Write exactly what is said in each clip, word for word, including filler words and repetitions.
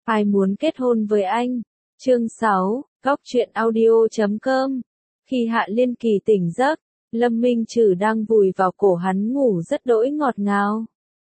Ai muốn kết hôn với anh? Chương sáu, Góc truyện audio chấm com. Khi Hạ Liên Kỳ tỉnh giấc, Lâm Minh Trừ đang vùi vào cổ hắn ngủ rất đỗi ngọt ngào.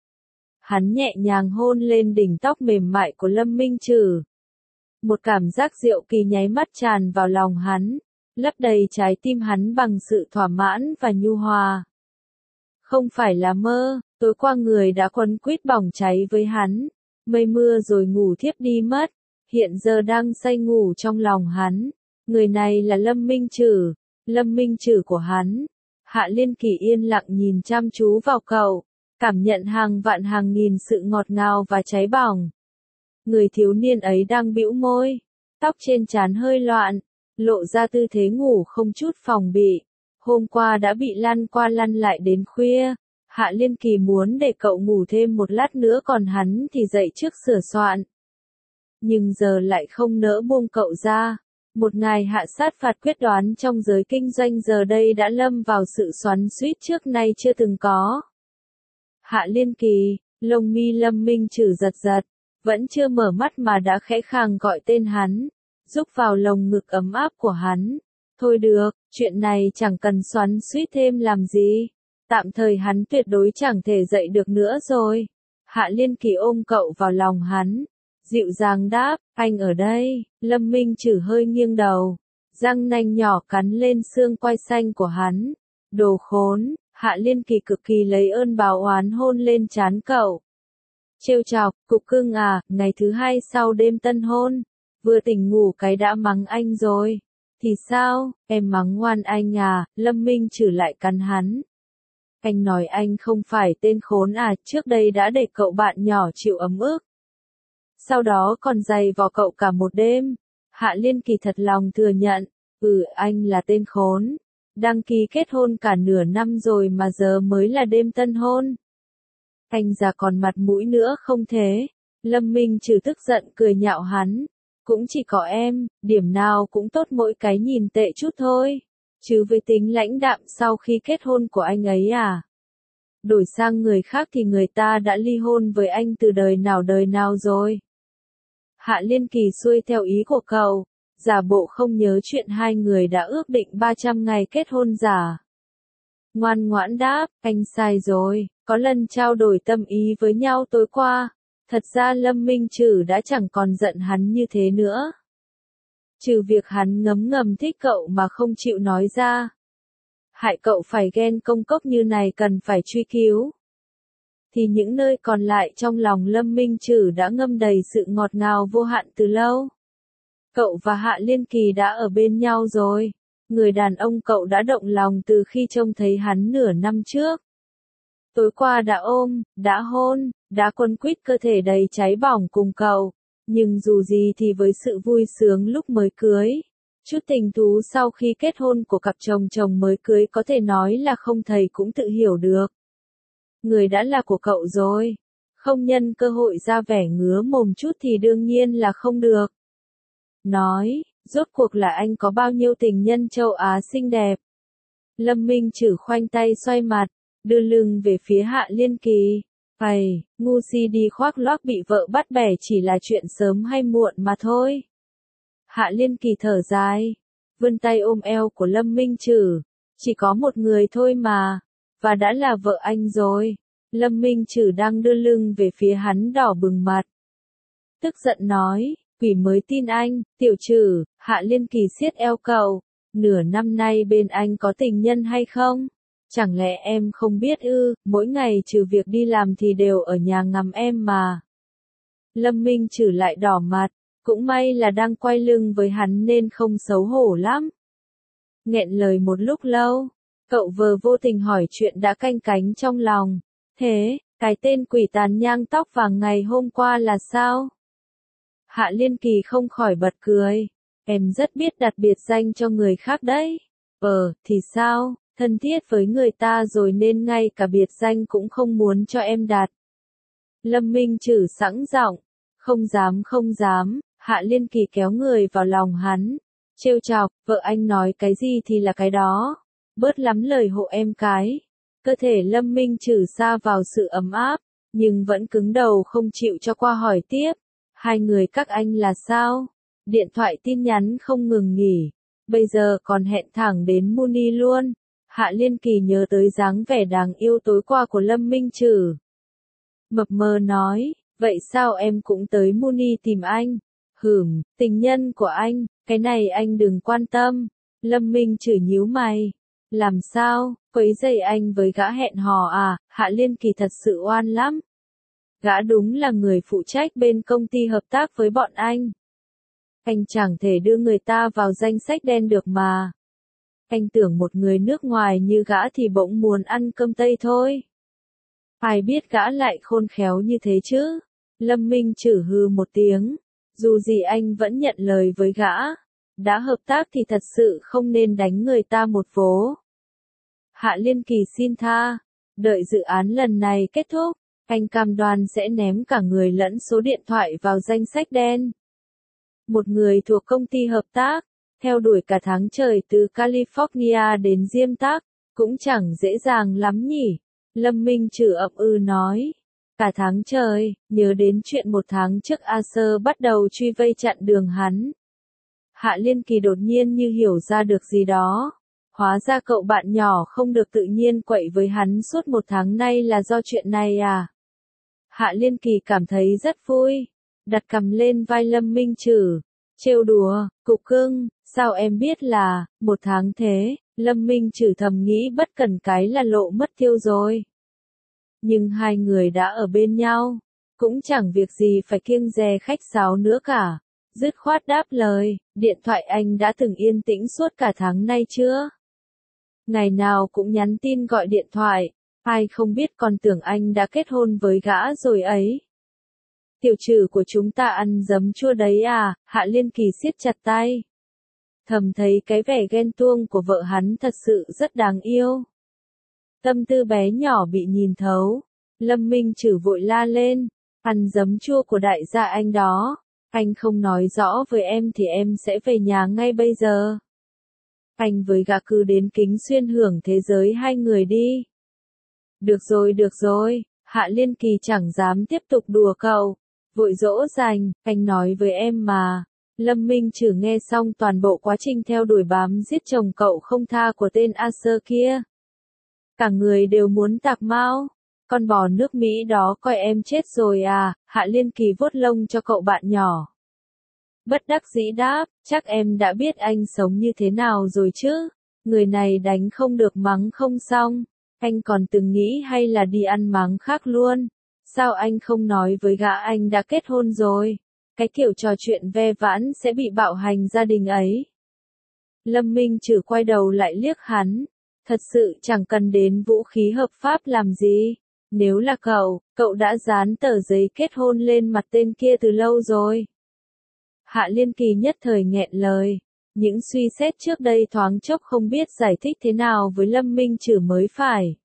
Hắn nhẹ nhàng hôn lên đỉnh tóc mềm mại của Lâm Minh Trừ. Một cảm giác diệu kỳ nháy mắt tràn vào lòng hắn, lấp đầy trái tim hắn bằng sự thỏa mãn và nhu hòa. Không phải là mơ, tối qua người đã quấn quýt bỏng cháy với hắn, mây mưa rồi ngủ thiếp đi mất, hiện giờ đang say ngủ trong lòng hắn. Người này là Lâm Minh Trừ, Lâm Minh Trừ của hắn. Hạ Liên Kỳ yên lặng nhìn chăm chú vào cậu, cảm nhận hàng vạn hàng nghìn sự ngọt ngào và cháy bỏng. Người thiếu niên ấy đang bĩu môi, tóc trên trán hơi loạn, lộ ra tư thế ngủ không chút phòng bị. Hôm qua đã bị lăn qua lăn lại đến khuya, Hạ Liên Kỳ muốn để cậu ngủ thêm một lát nữa còn hắn thì dậy trước sửa soạn. Nhưng giờ lại không nỡ buông cậu ra. Một ngày hạ sát phạt quyết đoán trong giới kinh doanh giờ đây đã lâm vào sự xoắn xuýt trước nay chưa từng có. Hạ Liên Kỳ, lông mi Lâm Minh Trừ giật giật, vẫn chưa mở mắt mà đã khẽ khàng gọi tên hắn, rúc vào lồng ngực ấm áp của hắn. Thôi được, chuyện này chẳng cần xoắn xuýt thêm làm gì. Tạm thời hắn tuyệt đối chẳng thể dậy được nữa rồi. Hạ Liên Kỳ ôm cậu vào lòng hắn, dịu dàng đáp, anh ở đây. Lâm Minh Trừ hơi nghiêng đầu, răng nanh nhỏ cắn lên xương quai xanh của hắn. Đồ khốn, Hạ Liên Kỳ cực kỳ lấy ơn báo oán hôn lên trán cậu. Trêu chọc, cục cưng à, ngày thứ hai sau đêm tân hôn, vừa tỉnh ngủ cái đã mắng anh rồi. Thì sao, em mắng ngoan anh à? Lâm Minh Trừ lại cắn hắn. Anh nói anh không phải tên khốn à, trước đây đã để cậu bạn nhỏ chịu ấm ức. Sau đó còn giày vò cậu cả một đêm. Hạ Liên Kỳ thật lòng thừa nhận, ừ anh là tên khốn. Đăng ký kết hôn cả nửa năm rồi mà giờ mới là đêm tân hôn. Anh già còn mặt mũi nữa không thế? Lâm Minh Trừ tức giận cười nhạo hắn. Cũng chỉ có em, điểm nào cũng tốt mỗi cái nhìn tệ chút thôi. Chứ với tính lãnh đạm sau khi kết hôn của anh ấy à? Đổi sang người khác thì người ta đã ly hôn với anh từ đời nào đời nào rồi. Hạ Liên Kỳ xuôi theo ý của cậu, giả bộ không nhớ chuyện hai người đã ước định ba trăm ngày kết hôn giả. Ngoan ngoãn đáp, anh sai rồi, có lần trao đổi tâm ý với nhau tối qua. Thật ra Lâm Minh Trừ đã chẳng còn giận hắn như thế nữa. Trừ việc hắn ngấm ngầm thích cậu mà không chịu nói ra. Hại cậu phải ghen công cốc như này cần phải truy cứu. Thì những nơi còn lại trong lòng Lâm Minh Trừ đã ngâm đầy sự ngọt ngào vô hạn từ lâu. Cậu và Hạ Liên Kỳ đã ở bên nhau rồi. Người đàn ông cậu đã động lòng từ khi trông thấy hắn nửa năm trước. Tối qua đã ôm, đã hôn, đã quấn quýt cơ thể đầy cháy bỏng cùng cậu. Nhưng dù gì thì với sự vui sướng lúc mới cưới, chút tình thú sau khi kết hôn của cặp chồng chồng mới cưới có thể nói là không thầy cũng tự hiểu được. Người đã là của cậu rồi, không nhân cơ hội ra vẻ ngứa mồm chút thì đương nhiên là không được. Nói, rốt cuộc là anh có bao nhiêu tình nhân châu Á xinh đẹp. Lâm Minh Trừ khoanh tay xoay mặt, đưa lưng về phía Hạ Liên Kỳ. Ây, ngu si đi khoác lác bị vợ bắt bẻ chỉ là chuyện sớm hay muộn mà thôi. Hạ Liên Kỳ thở dài, vươn tay ôm eo của Lâm Minh Trừ. Chỉ có một người thôi mà, và đã là vợ anh rồi. Lâm Minh Trừ đang đưa lưng về phía hắn đỏ bừng mặt. Tức giận nói, quỷ mới tin anh, tiểu Trừ. Hạ Liên Kỳ siết eo cậu. Nửa năm nay bên anh có tình nhân hay không? Chẳng lẽ em không biết ư, mỗi ngày trừ việc đi làm thì đều ở nhà ngắm em mà. Lâm Minh Trừ lại đỏ mặt, cũng may là đang quay lưng với hắn nên không xấu hổ lắm. Nghẹn lời một lúc lâu, cậu vờ vô tình hỏi chuyện đã canh cánh trong lòng. Thế, cái tên quỷ tàn nhang tóc vàng ngày hôm qua là sao? Hạ Liên Kỳ không khỏi bật cười. Em rất biết đặt biệt danh cho người khác đấy. Ờ, thì sao? Thân thiết với người ta rồi nên ngay cả biệt danh cũng không muốn cho em đặt. Lâm Minh Trừ sẵn giọng, không dám không dám. Hạ Liên Kỳ kéo người vào lòng hắn, trêu chọc, vợ anh nói cái gì thì là cái đó, bớt lắm lời hộ em cái. Cơ thể Lâm Minh Trừ sa vào sự ấm áp, nhưng vẫn cứng đầu không chịu cho qua hỏi tiếp. Hai người các anh là sao? Điện thoại tin nhắn không ngừng nghỉ. Bây giờ còn hẹn thẳng đến Muni luôn. Hạ Liên Kỳ nhớ tới dáng vẻ đáng yêu tối qua của Lâm Minh Trử. Mập mờ nói, vậy sao em cũng tới Muni tìm anh? Hửm, tình nhân của anh, cái này anh đừng quan tâm. Lâm Minh Trử nhíu mày. Làm sao, quấy rầy anh với gã hẹn hò à? Hạ Liên Kỳ thật sự oan lắm. Gã đúng là người phụ trách bên công ty hợp tác với bọn anh. Anh chẳng thể đưa người ta vào danh sách đen được mà. Anh tưởng một người nước ngoài như gã thì bỗng muốn ăn cơm Tây thôi. Ai biết gã lại khôn khéo như thế chứ? Lâm Minh Trử hừ một tiếng. Dù gì anh vẫn nhận lời với gã. Đã hợp tác thì thật sự không nên đánh người ta một vố. Hạ Liên Kỳ xin tha. Đợi dự án lần này kết thúc, anh cam đoan sẽ ném cả người lẫn số điện thoại vào danh sách đen. Một người thuộc công ty hợp tác, theo đuổi cả tháng trời từ California đến Diêm Tác, cũng chẳng dễ dàng lắm nhỉ. Lâm Minh Trử ậm ừ nói. Cả tháng trời, nhớ đến chuyện một tháng trước Acer bắt đầu truy vây chặn đường hắn. Hạ Liên Kỳ đột nhiên như hiểu ra được gì đó. Hóa ra cậu bạn nhỏ không được tự nhiên quậy với hắn suốt một tháng nay là do chuyện này à? Hạ Liên Kỳ cảm thấy rất vui. Đặt cằm lên vai Lâm Minh Trử. Trêu đùa, cục cưng, sao em biết là, một tháng thế? Lâm Minh Trử thầm nghĩ bất cần cái là lộ mất tiêu rồi. Nhưng hai người đã ở bên nhau, cũng chẳng việc gì phải kiêng dè khách sáo nữa cả. Dứt khoát đáp lời, điện thoại anh đã từng yên tĩnh suốt cả tháng nay chưa? Ngày nào cũng nhắn tin gọi điện thoại, ai không biết còn tưởng anh đã kết hôn với gã rồi ấy. Tiểu Trử của chúng ta ăn giấm chua đấy à? Hạ Liên Kỳ siết chặt tay. Thầm thấy cái vẻ ghen tuông của vợ hắn thật sự rất đáng yêu. Tâm tư bé nhỏ bị nhìn thấu. Lâm Minh Trử vội la lên. Ăn giấm chua của đại gia anh đó. Anh không nói rõ với em thì em sẽ về nhà ngay bây giờ. Anh với gã cứ đến Kính Xuyên hưởng thế giới hai người đi. Được rồi được rồi, Hạ Liên Kỳ chẳng dám tiếp tục đùa cậu. Vội dỗ dành, anh nói với em mà. Lâm Minh Trử nghe xong toàn bộ quá trình theo đuổi bám giết chồng cậu không tha của tên Acer kia. Cả người đều muốn tạc mao. Con bò nước Mỹ đó coi em chết rồi à? Hạ Liên Kỳ vuốt lông cho cậu bạn nhỏ. Bất đắc dĩ đáp, chắc em đã biết anh sống như thế nào rồi chứ. Người này đánh không được mắng không xong. Anh còn từng nghĩ hay là đi ăn mắng khác luôn. Sao anh không nói với gã anh đã kết hôn rồi? Cái kiểu trò chuyện ve vãn sẽ bị bạo hành gia đình ấy. Lâm Minh Trử quay đầu lại liếc hắn. Thật sự chẳng cần đến vũ khí hợp pháp làm gì. Nếu là cậu, cậu đã dán tờ giấy kết hôn lên mặt tên kia từ lâu rồi. Hạ Liên Kỳ nhất thời nghẹn lời. Những suy xét trước đây thoáng chốc không biết giải thích thế nào với Lâm Minh Trử mới phải.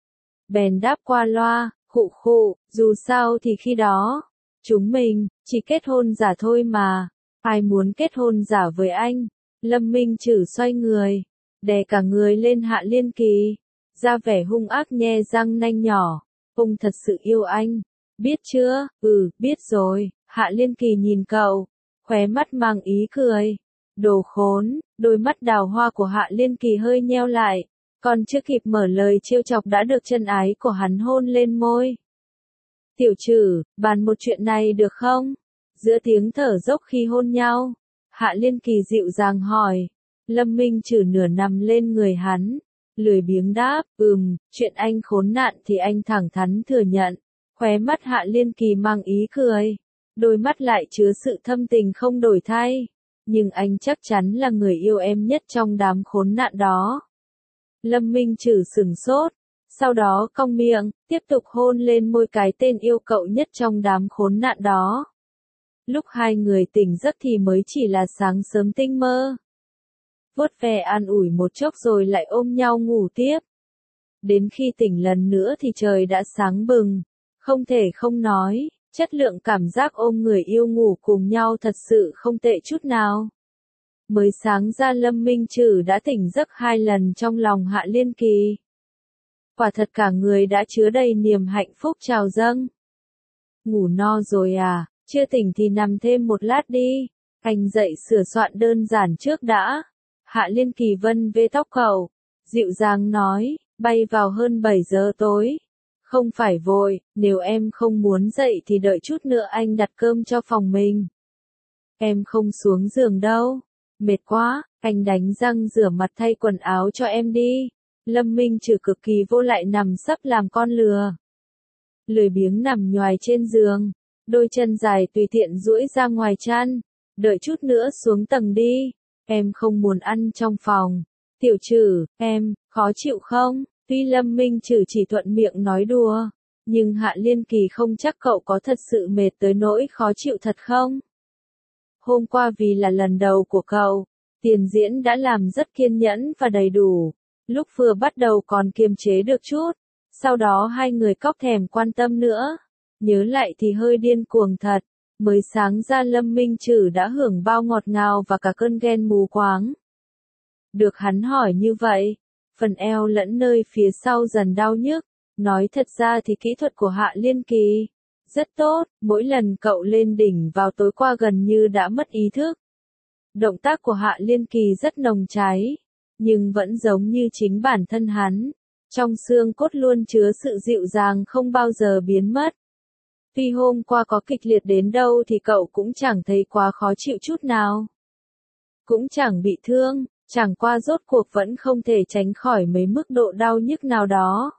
Bèn đáp qua loa, khụ khụ, dù sao thì khi đó, chúng mình, chỉ kết hôn giả thôi mà. Ai muốn kết hôn giả với anh? Lâm Minh Trử xoay người, đè cả người lên Hạ Liên Kỳ, ra vẻ hung ác nhe răng nanh nhỏ. Ông thật sự yêu anh. Biết chưa? Ừ, biết rồi. Hạ Liên Kỳ nhìn cậu, khóe mắt mang ý cười. Đồ khốn, đôi mắt đào hoa của Hạ Liên Kỳ hơi nheo lại. Còn chưa kịp mở lời trêu chọc đã được chân ái của hắn hôn lên môi. Tiểu Trử, bàn một chuyện này được không? Giữa tiếng thở dốc khi hôn nhau, Hạ Liên Kỳ dịu dàng hỏi. Lâm Minh Trử nửa nằm lên người hắn, lười biếng đáp, ừm, chuyện anh khốn nạn thì anh thẳng thắn thừa nhận. Khóe mắt Hạ Liên Kỳ mang ý cười, đôi mắt lại chứa sự thâm tình không đổi thay. Nhưng anh chắc chắn là người yêu em nhất trong đám khốn nạn đó. Lâm Minh Trử sửng sốt, sau đó cong miệng, tiếp tục hôn lên môi cái tên yêu cậu nhất trong đám khốn nạn đó. Lúc hai người tỉnh giấc thì mới chỉ là sáng sớm tinh mơ. Vuốt ve an ủi một chốc rồi lại ôm nhau ngủ tiếp. Đến khi tỉnh lần nữa thì trời đã sáng bừng. Không thể không nói, chất lượng cảm giác ôm người yêu ngủ cùng nhau thật sự không tệ chút nào. Mới sáng ra Lâm Minh Trử đã tỉnh giấc hai lần trong lòng Hạ Liên Kỳ. Quả thật cả người đã chứa đầy niềm hạnh phúc trào dâng. Ngủ no rồi à? Chưa tỉnh thì nằm thêm một lát đi. Anh dậy sửa soạn đơn giản trước đã. Hạ Liên Kỳ vân vê tóc cậu, dịu dàng nói, bay vào hơn bảy giờ tối. Không phải vội, nếu em không muốn dậy thì đợi chút nữa anh đặt cơm cho phòng mình. Em không xuống giường đâu. Mệt quá, anh đánh răng rửa mặt thay quần áo cho em đi. Lâm Minh Trừ cực kỳ vô lại nằm sấp làm con lừa. Lười biếng nằm nhoài trên giường, đôi chân dài tùy tiện duỗi ra ngoài chăn. Đợi chút nữa xuống tầng đi. Em không muốn ăn trong phòng. Tiểu Trừ, em, khó chịu không? Tuy Lâm Minh Trừ chỉ thuận miệng nói đùa, nhưng Hạ Liên Kỳ không chắc cậu có thật sự mệt tới nỗi khó chịu thật không? Hôm qua vì là lần đầu của cậu, tiền diễn đã làm rất kiên nhẫn và đầy đủ. Lúc vừa bắt đầu còn kiềm chế được chút, sau đó hai người cóc thèm quan tâm nữa. Nhớ lại thì hơi điên cuồng thật. Mới sáng ra Lâm Minh Trừ đã hưởng bao ngọt ngào và cả cơn ghen mù quáng. Được hắn hỏi như vậy, phần eo lẫn nơi phía sau dần đau nhức. Nói thật ra thì kỹ thuật của Hạ Liên Kỳ rất tốt, mỗi lần cậu lên đỉnh vào tối qua gần như đã mất ý thức. Động tác của Hạ Liên Kỳ rất nồng cháy, nhưng vẫn giống như chính bản thân hắn. Trong xương cốt luôn chứa sự dịu dàng không bao giờ biến mất. Tuy hôm qua có kịch liệt đến đâu thì cậu cũng chẳng thấy quá khó chịu chút nào. Cũng chẳng bị thương, chẳng qua rốt cuộc vẫn không thể tránh khỏi mấy mức độ đau nhức nào đó.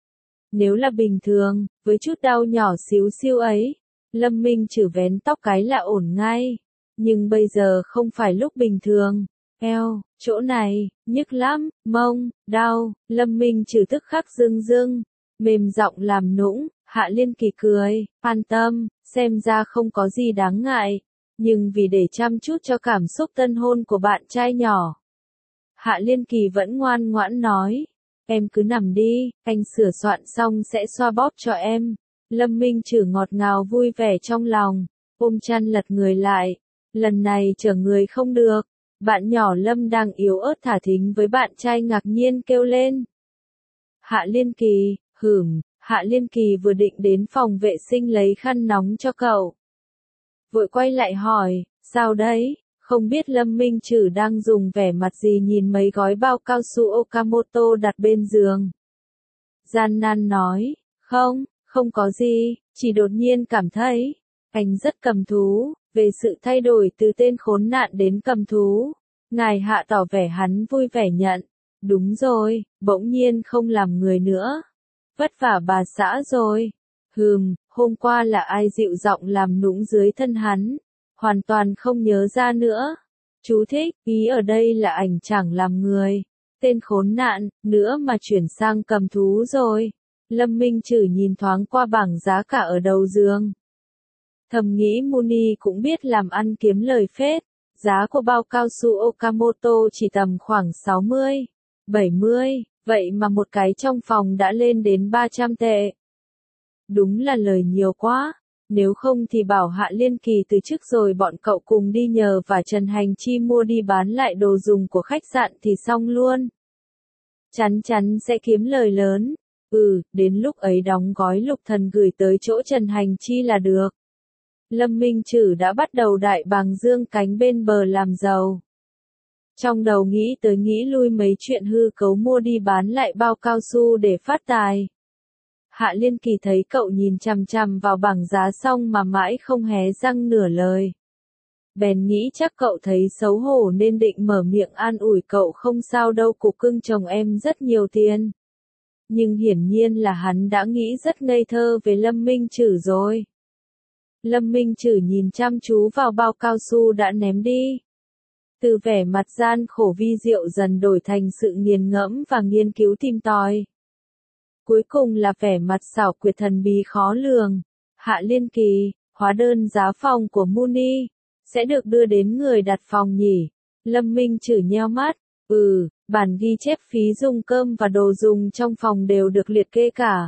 Nếu là bình thường, với chút đau nhỏ xíu xiu ấy, Lâm Minh Trừ vén tóc cái là ổn ngay. Nhưng bây giờ không phải lúc bình thường. Eo, chỗ này, nhức lắm, mông, đau, Lâm Minh Trừ tức khắc rưng rưng, mềm giọng làm nũng. Hạ Liên Kỳ cười, an tâm, xem ra không có gì đáng ngại, nhưng vì để chăm chút cho cảm xúc tân hôn của bạn trai nhỏ. Hạ Liên Kỳ vẫn ngoan ngoãn nói, em cứ nằm đi, anh sửa soạn xong sẽ xoa bóp cho em. Lâm Minh Trừ ngọt ngào vui vẻ trong lòng, ôm chăn lật người lại, lần này trở người không được. Bạn nhỏ Lâm đang yếu ớt thả thính với bạn trai ngạc nhiên kêu lên. Hạ Liên Kỳ, hửm. Hạ Liên Kỳ vừa định đến phòng vệ sinh lấy khăn nóng cho cậu. Vội quay lại hỏi, sao đấy, không biết Lâm Minh Trừ đang dùng vẻ mặt gì nhìn mấy gói bao cao su Okamoto đặt bên giường. Gian nan nói, không, không có gì, chỉ đột nhiên cảm thấy, anh rất cầm thú, về sự thay đổi từ tên khốn nạn đến cầm thú. Ngài Hạ tỏ vẻ hắn vui vẻ nhận, đúng rồi, bỗng nhiên không làm người nữa. Vất vả bà xã rồi. Hừm, hôm qua là ai dịu giọng làm nũng dưới thân hắn? Hoàn toàn không nhớ ra nữa. Chú thích, ý ở đây là ảnh chẳng làm người. Tên khốn nạn, nữa mà chuyển sang cầm thú rồi. Lâm Minh Trừ nhìn thoáng qua bảng giá cả ở đầu giường. Thầm nghĩ Muni cũng biết làm ăn kiếm lời phết. Giá của bao cao su Okamoto chỉ tầm khoảng sáu mươi, bảy mươi. Vậy mà một cái trong phòng đã lên đến ba trăm tệ. Đúng là lời nhiều quá. Nếu không thì bảo Hạ Liên Kỳ từ trước rồi bọn cậu cùng đi nhờ và Trần Hành Chi mua đi bán lại đồ dùng của khách sạn thì xong luôn. Chắn chắn sẽ kiếm lời lớn. Ừ, đến lúc ấy đóng gói Lục Thần gửi tới chỗ Trần Hành Chi là được. Lâm Minh Trừ đã bắt đầu đại bàng dương cánh bên bờ làm giàu. Trong đầu nghĩ tới nghĩ lui mấy chuyện hư cấu mua đi bán lại bao cao su để phát tài. Hạ Liên Kỳ thấy cậu nhìn chằm chằm vào bảng giá xong mà mãi không hé răng nửa lời. Bèn nghĩ chắc cậu thấy xấu hổ nên định mở miệng an ủi cậu không sao đâu, cục cưng chồng em rất nhiều tiền. Nhưng hiển nhiên là hắn đã nghĩ rất ngây thơ về Lâm Minh Trừ rồi. Lâm Minh Trừ nhìn chăm chú vào bao cao su đã ném đi. Từ vẻ mặt gian khổ vi diệu dần đổi thành sự nghiền ngẫm và nghiên cứu tìm tòi. Cuối cùng là vẻ mặt xảo quyệt thần bí khó lường. Hạ Liên Kỳ, hóa đơn giá phòng của Muni sẽ được đưa đến người đặt phòng nhỉ? Lâm Minh Trừ nheo mắt, ừ, bản ghi chép phí dùng cơm và đồ dùng trong phòng đều được liệt kê cả.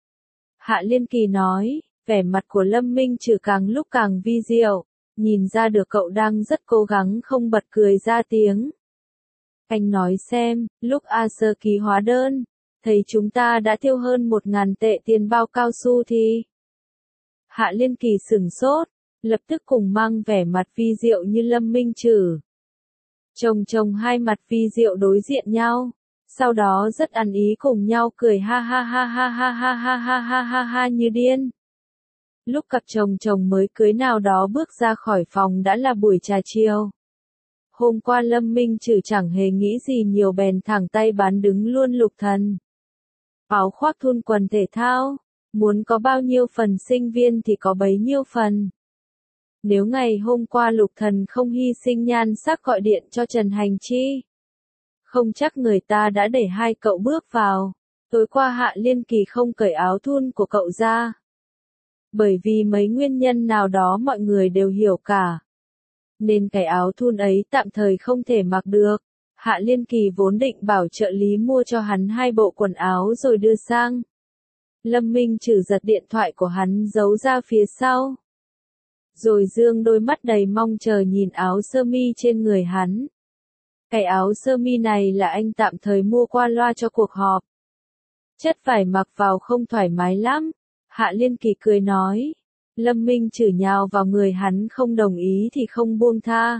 Hạ Liên Kỳ nói, vẻ mặt của Lâm Minh Trừ càng lúc càng vi diệu, nhìn ra được cậu đang rất cố gắng không bật cười ra tiếng. Anh nói xem, lúc A Sơ ký hóa đơn, thấy chúng ta đã tiêu hơn một ngàn tệ tiền bao cao su thì... Hạ Liên Kỳ sửng sốt, lập tức cùng mang vẻ mặt vi diệu như Lâm Minh Trử. Chồng chồng hai mặt vi diệu đối diện nhau, sau đó rất ăn ý cùng nhau cười ha ha ha ha ha ha ha ha ha ha ha như điên. Lúc cặp chồng chồng mới cưới nào đó bước ra khỏi phòng đã là buổi trà chiều. Hôm qua Lâm Minh Trử chẳng hề nghĩ gì nhiều bèn thẳng tay bán đứng luôn Lục Thần. Áo khoác thun quần thể thao, muốn có bao nhiêu phần sinh viên thì có bấy nhiêu phần. Nếu ngày hôm qua Lục Thần không hy sinh nhan sắc gọi điện cho Trần Hành Chi, không chắc người ta đã để hai cậu bước vào. Tối qua Hạ Liên Kỳ không cởi áo thun của cậu ra, bởi vì mấy nguyên nhân nào đó mọi người đều hiểu cả, nên cái áo thun ấy tạm thời không thể mặc được. Hạ Liên Kỳ vốn định bảo trợ lý mua cho hắn hai bộ quần áo rồi đưa sang. Lâm Minh Trử giật điện thoại của hắn giấu ra phía sau, rồi dương đôi mắt đầy mong chờ nhìn áo sơ mi trên người hắn. Cái áo sơ mi này là anh tạm thời mua qua loa cho cuộc họp. Chất vải mặc vào không thoải mái lắm. Hạ Liên Kỳ cười nói. Lâm Minh Trử nhào vào người hắn không đồng ý thì không buông tha.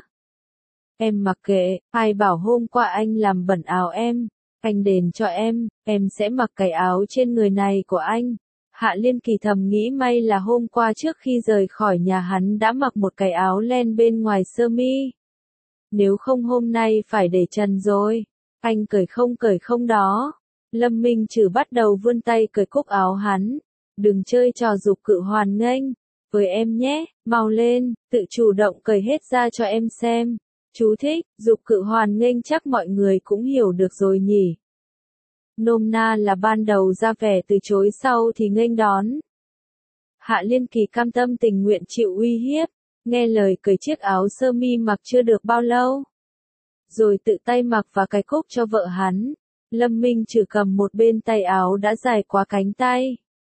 Em mặc kệ, ai bảo hôm qua anh làm bẩn áo em, anh đền cho em, em sẽ mặc cái áo trên người này của anh. Hạ Liên Kỳ thầm nghĩ may là hôm qua trước khi rời khỏi nhà hắn đã mặc một cái áo len bên ngoài sơ mi. Nếu không hôm nay phải để trần rồi. Anh cởi không cởi không đó. Lâm Minh Trử bắt đầu vươn tay cởi cúc áo hắn. Đừng chơi trò giục cự hoàn nghênh. Với em nhé, mau lên, tự chủ động cởi hết ra cho em xem. Chú thích, giục cự hoàn nghênh chắc mọi người cũng hiểu được rồi nhỉ. Nôm na là ban đầu ra vẻ từ chối sau thì nghênh đón. Hạ Liên Kỳ cam tâm tình nguyện chịu uy hiếp, nghe lời cởi chiếc áo sơ mi mặc chưa được bao lâu, rồi tự tay mặc và cài cúc cho vợ hắn. Lâm Minh Trử cầm một bên tay áo đã dài quá cánh tay,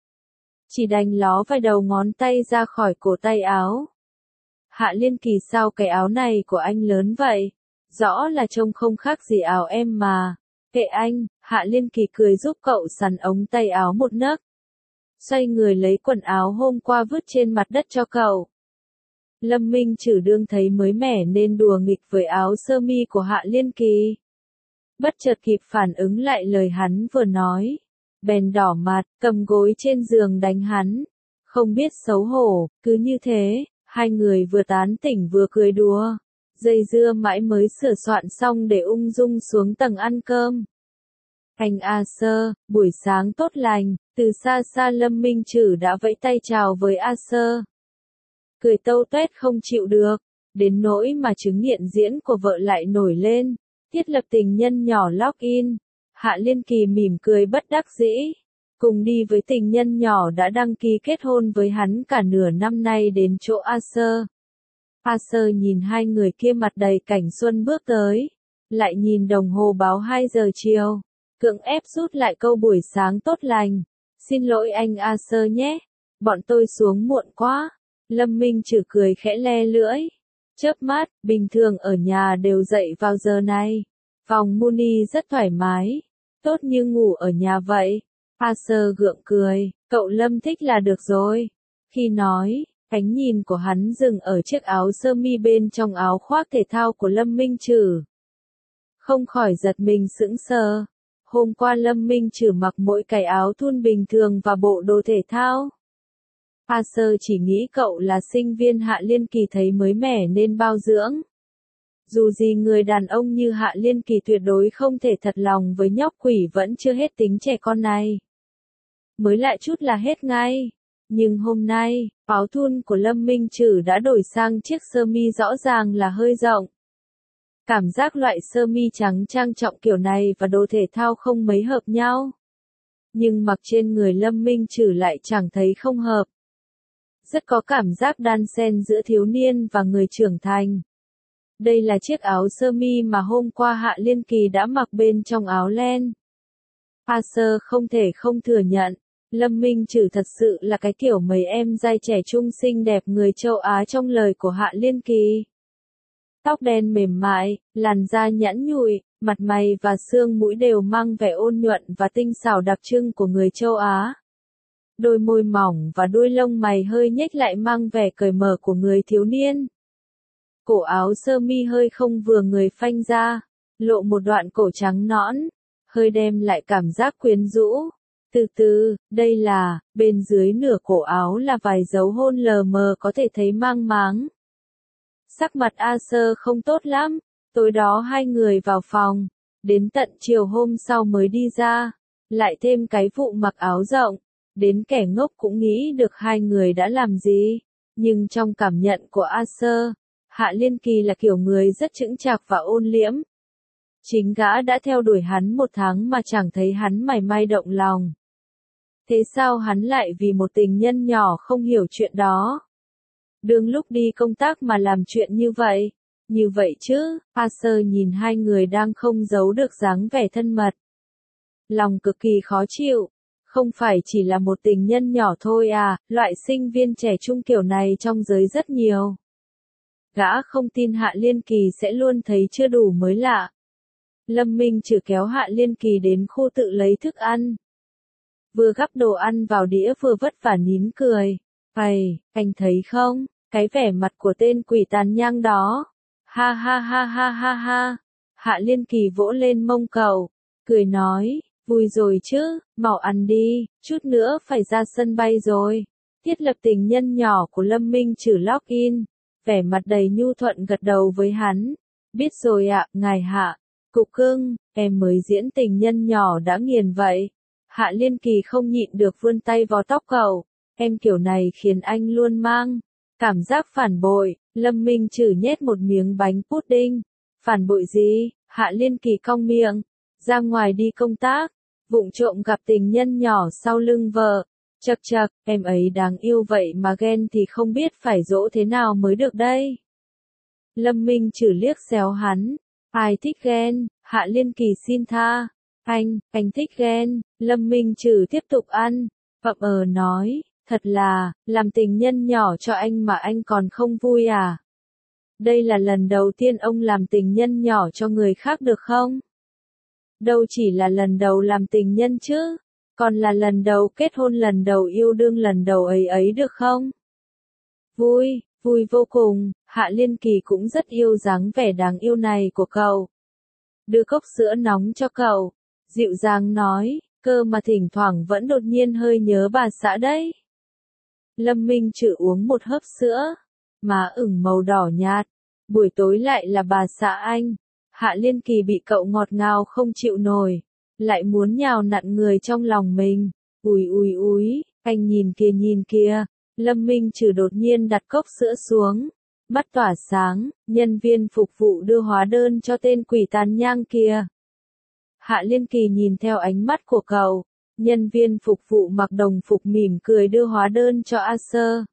chỉ đành ló vài đầu ngón tay ra khỏi cổ tay áo. Hạ Liên Kỳ sao cái áo này của anh lớn vậy? Rõ là trông không khác gì áo em mà. Kệ anh, Hạ Liên Kỳ cười giúp cậu sắn ống tay áo một nấc. Xoay người lấy quần áo hôm qua vứt trên mặt đất cho cậu. Lâm Minh Trử đương thấy mới mẻ nên đùa nghịch với áo sơ mi của Hạ Liên Kỳ. Bất chợt kịp phản ứng lại lời hắn vừa nói. Bèn đỏ mặt, cầm gối trên giường đánh hắn. Không biết xấu hổ, cứ như thế, hai người vừa tán tỉnh vừa cười đùa. Dây dưa mãi mới sửa soạn xong để ung dung xuống tầng ăn cơm. Anh A Sơ, buổi sáng tốt lành, từ xa xa Lâm Minh Trử đã vẫy tay chào với A Sơ. Cười tâu tuét không chịu được, đến nỗi mà chứng nghiện diễn của vợ lại nổi lên, thiết lập tình nhân nhỏ login. Hạ Liên Kỳ mỉm cười bất đắc dĩ, cùng đi với tình nhân nhỏ đã đăng ký kết hôn với hắn cả nửa năm nay đến chỗ A Sơ. A Sơ nhìn hai người kia mặt đầy cảnh xuân bước tới, lại nhìn đồng hồ báo hai giờ chiều, cưỡng ép rút lại câu buổi sáng tốt lành. Xin lỗi anh A Sơ nhé, bọn tôi xuống muộn quá. Lâm Minh Trử cười khẽ le lưỡi, chớp mắt, bình thường ở nhà đều dậy vào giờ này. Phòng Muni rất thoải mái, tốt như ngủ ở nhà vậy. A Sơ gượng cười, cậu Lâm thích là được rồi. Khi nói, ánh nhìn của hắn dừng ở chiếc áo sơ mi bên trong áo khoác thể thao của Lâm Minh Trử. Không khỏi giật mình sững sờ. Hôm qua Lâm Minh Trử mặc mỗi cái áo thun bình thường và bộ đồ thể thao. A Sơ chỉ nghĩ cậu là sinh viên Hạ Liên Kỳ thấy mới mẻ nên bao dưỡng. Dù gì người đàn ông như Hạ Liên Kỳ tuyệt đối không thể thật lòng với nhóc quỷ vẫn chưa hết tính trẻ con này. Mới lại chút là hết ngay. Nhưng hôm nay, áo thun của Lâm Minh Trử đã đổi sang chiếc sơ mi rõ ràng là hơi rộng. Cảm giác loại sơ mi trắng trang trọng kiểu này và đồ thể thao không mấy hợp nhau. Nhưng mặc trên người Lâm Minh Trử lại chẳng thấy không hợp. Rất có cảm giác đan xen giữa thiếu niên và người trưởng thành. Đây là chiếc áo sơ mi mà hôm qua Hạ Liên Kỳ đã mặc bên trong áo len. A Sơ không thể không thừa nhận, Lâm Minh Trử thật sự là cái kiểu mấy em giai trẻ trung xinh đẹp người châu Á trong lời của Hạ Liên Kỳ. Tóc đen mềm mại, làn da nhẵn nhụi, mặt mày và xương mũi đều mang vẻ ôn nhuận và tinh xảo đặc trưng của người châu Á. đôi môi mỏng và đuôi lông mày hơi nhếch lại mang vẻ cởi mở của người thiếu niên. Cổ áo sơ mi hơi không vừa người phanh ra, lộ một đoạn cổ trắng nõn, hơi đem lại cảm giác quyến rũ. Từ từ, đây là, bên dưới nửa cổ áo là vài dấu hôn lờ mờ có thể thấy mang máng. Sắc mặt Arthur không tốt lắm, tối đó hai người vào phòng, đến tận chiều hôm sau mới đi ra, lại thêm cái vụ mặc áo rộng, đến kẻ ngốc cũng nghĩ được hai người đã làm gì. Nhưng trong cảm nhận của Arthur, Hạ Liên Kỳ là kiểu người rất chững chạc và ôn liễm. Chính gã đã theo đuổi hắn một tháng mà chẳng thấy hắn mảy may động lòng. Thế sao hắn lại vì một tình nhân nhỏ không hiểu chuyện đó? Đương lúc đi công tác mà làm chuyện như vậy? Như vậy chứ, Arthur nhìn hai người đang không giấu được dáng vẻ thân mật. Lòng cực kỳ khó chịu. Không phải chỉ là một tình nhân nhỏ thôi à, loại sinh viên trẻ trung kiểu này trong giới rất nhiều. Gã không tin Hạ Liên Kỳ sẽ luôn thấy chưa đủ mới lạ. Lâm Minh Trừ kéo Hạ Liên Kỳ đến khu tự lấy thức ăn. Vừa gắp đồ ăn vào đĩa vừa vất vả nín cười. Ây, anh thấy không, cái vẻ mặt của tên quỷ tàn nhang đó. Ha ha ha ha ha ha. Hạ Liên Kỳ vỗ lên mông cậu, cười nói, vui rồi chứ, mau ăn đi, chút nữa phải ra sân bay rồi. Thiết lập tình nhân nhỏ của Lâm Minh Trừ login, vẻ mặt đầy nhu thuận gật đầu với hắn. Biết rồi ạ, ngài Hạ. Cục cưng, em mới diễn tình nhân nhỏ đã nghiền vậy. Hạ Liên Kỳ không nhịn được vươn tay vào tóc cậu. Em kiểu này khiến anh luôn mang cảm giác phản bội. Lâm Minh Trừ nhét một miếng bánh pudding. Phản bội gì? Hạ Liên Kỳ cong miệng. Ra ngoài đi công tác, vụng trộm gặp tình nhân nhỏ sau lưng vợ. Chậc chậc, em ấy đáng yêu vậy mà ghen thì không biết phải dỗ thế nào mới được đây. Lâm Minh Trừ liếc xéo hắn. Ai thích ghen? Hạ Liên Kỳ xin tha. Anh, anh thích ghen. Lâm Minh Trừ tiếp tục ăn. Vậm ờ nói, thật là, làm tình nhân nhỏ cho anh mà anh còn không vui à? Đây là lần đầu tiên ông làm tình nhân nhỏ cho người khác được không? Đâu chỉ là lần đầu làm tình nhân chứ, còn là lần đầu kết hôn, lần đầu yêu đương, lần đầu ấy ấy được không? Vui, vui vô cùng. Hạ Liên Kỳ cũng rất yêu dáng vẻ đáng yêu này của cậu. Đưa cốc sữa nóng cho cậu, dịu dàng nói, cơ mà thỉnh thoảng vẫn đột nhiên hơi nhớ bà xã đấy. Lâm Minh Trừ uống một hớp sữa, má ửng màu đỏ nhạt, buổi tối lại là bà xã anh. Hạ Liên Kỳ bị cậu ngọt ngào không chịu nổi, lại muốn nhào nặn người trong lòng mình. Ùi ùi ùi, anh nhìn kìa nhìn kìa. Lâm Minh Trừ đột nhiên đặt cốc sữa xuống, mắt tỏa sáng, nhân viên phục vụ đưa hóa đơn cho tên quỷ tàn nhang kia. Hạ Liên Kỳ nhìn theo ánh mắt của cậu, nhân viên phục vụ mặc đồng phục mỉm cười đưa hóa đơn cho Arthur.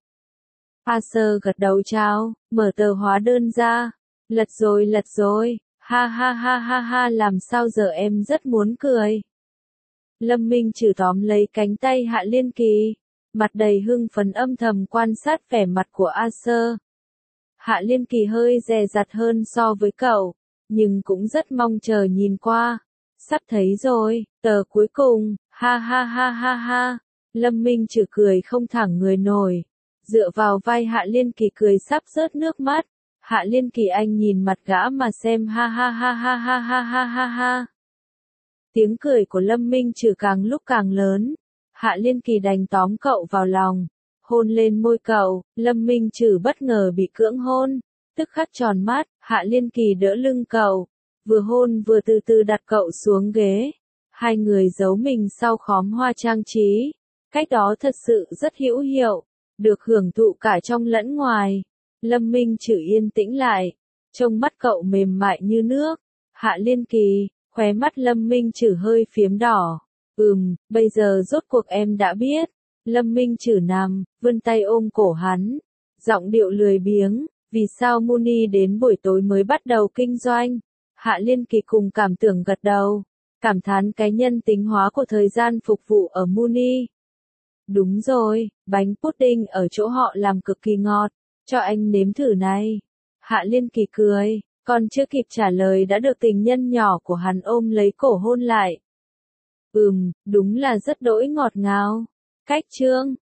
Arthur gật đầu chào, mở tờ hóa đơn ra, lật rồi lật rồi, ha ha ha ha ha, làm sao giờ em rất muốn cười. Lâm Minh Trừ tóm lấy cánh tay Hạ Liên Kỳ, mặt đầy hưng phấn âm thầm quan sát vẻ mặt của Arthur. Hạ Liên Kỳ hơi dè dặt hơn so với cậu, nhưng cũng rất mong chờ nhìn qua. Sắp thấy rồi, tờ cuối cùng, ha ha ha ha ha. Lâm Minh Trừ cười không thẳng người nổi, dựa vào vai Hạ Liên Kỳ cười sắp rớt nước mắt. Hạ Liên Kỳ anh nhìn mặt gã mà xem, ha ha ha ha ha ha ha ha ha. Tiếng cười của Lâm Minh Trừ càng lúc càng lớn. Hạ Liên Kỳ đành tóm cậu vào lòng, hôn lên môi cậu. Lâm Minh Trừ bất ngờ bị cưỡng hôn, tức khắc tròn mắt. Hạ Liên Kỳ đỡ lưng cậu, vừa hôn vừa từ từ đặt cậu xuống ghế. Hai người giấu mình sau khóm hoa trang trí, cách đó thật sự rất hữu hiệu, được hưởng thụ cả trong lẫn ngoài. Lâm Minh Trừ yên tĩnh lại, trông mắt cậu mềm mại như nước. Hạ Liên Kỳ, khóe mắt Lâm Minh Trừ hơi phiếm đỏ. Ừm, bây giờ rốt cuộc em đã biết. Lâm Minh Trừ nằm, vươn tay ôm cổ hắn, giọng điệu lười biếng. Vì sao Muni đến buổi tối mới bắt đầu kinh doanh? Hạ Liên Kỳ cùng cảm tưởng gật đầu, cảm thán cái nhân tính hóa của thời gian phục vụ ở Muni. Đúng rồi, bánh pudding ở chỗ họ làm cực kỳ ngọt, cho anh nếm thử này. Hạ Liên Kỳ cười, còn chưa kịp trả lời đã được tình nhân nhỏ của hắn ôm lấy cổ hôn lại. Ừm, đúng là rất đỗi ngọt ngào. Cách chương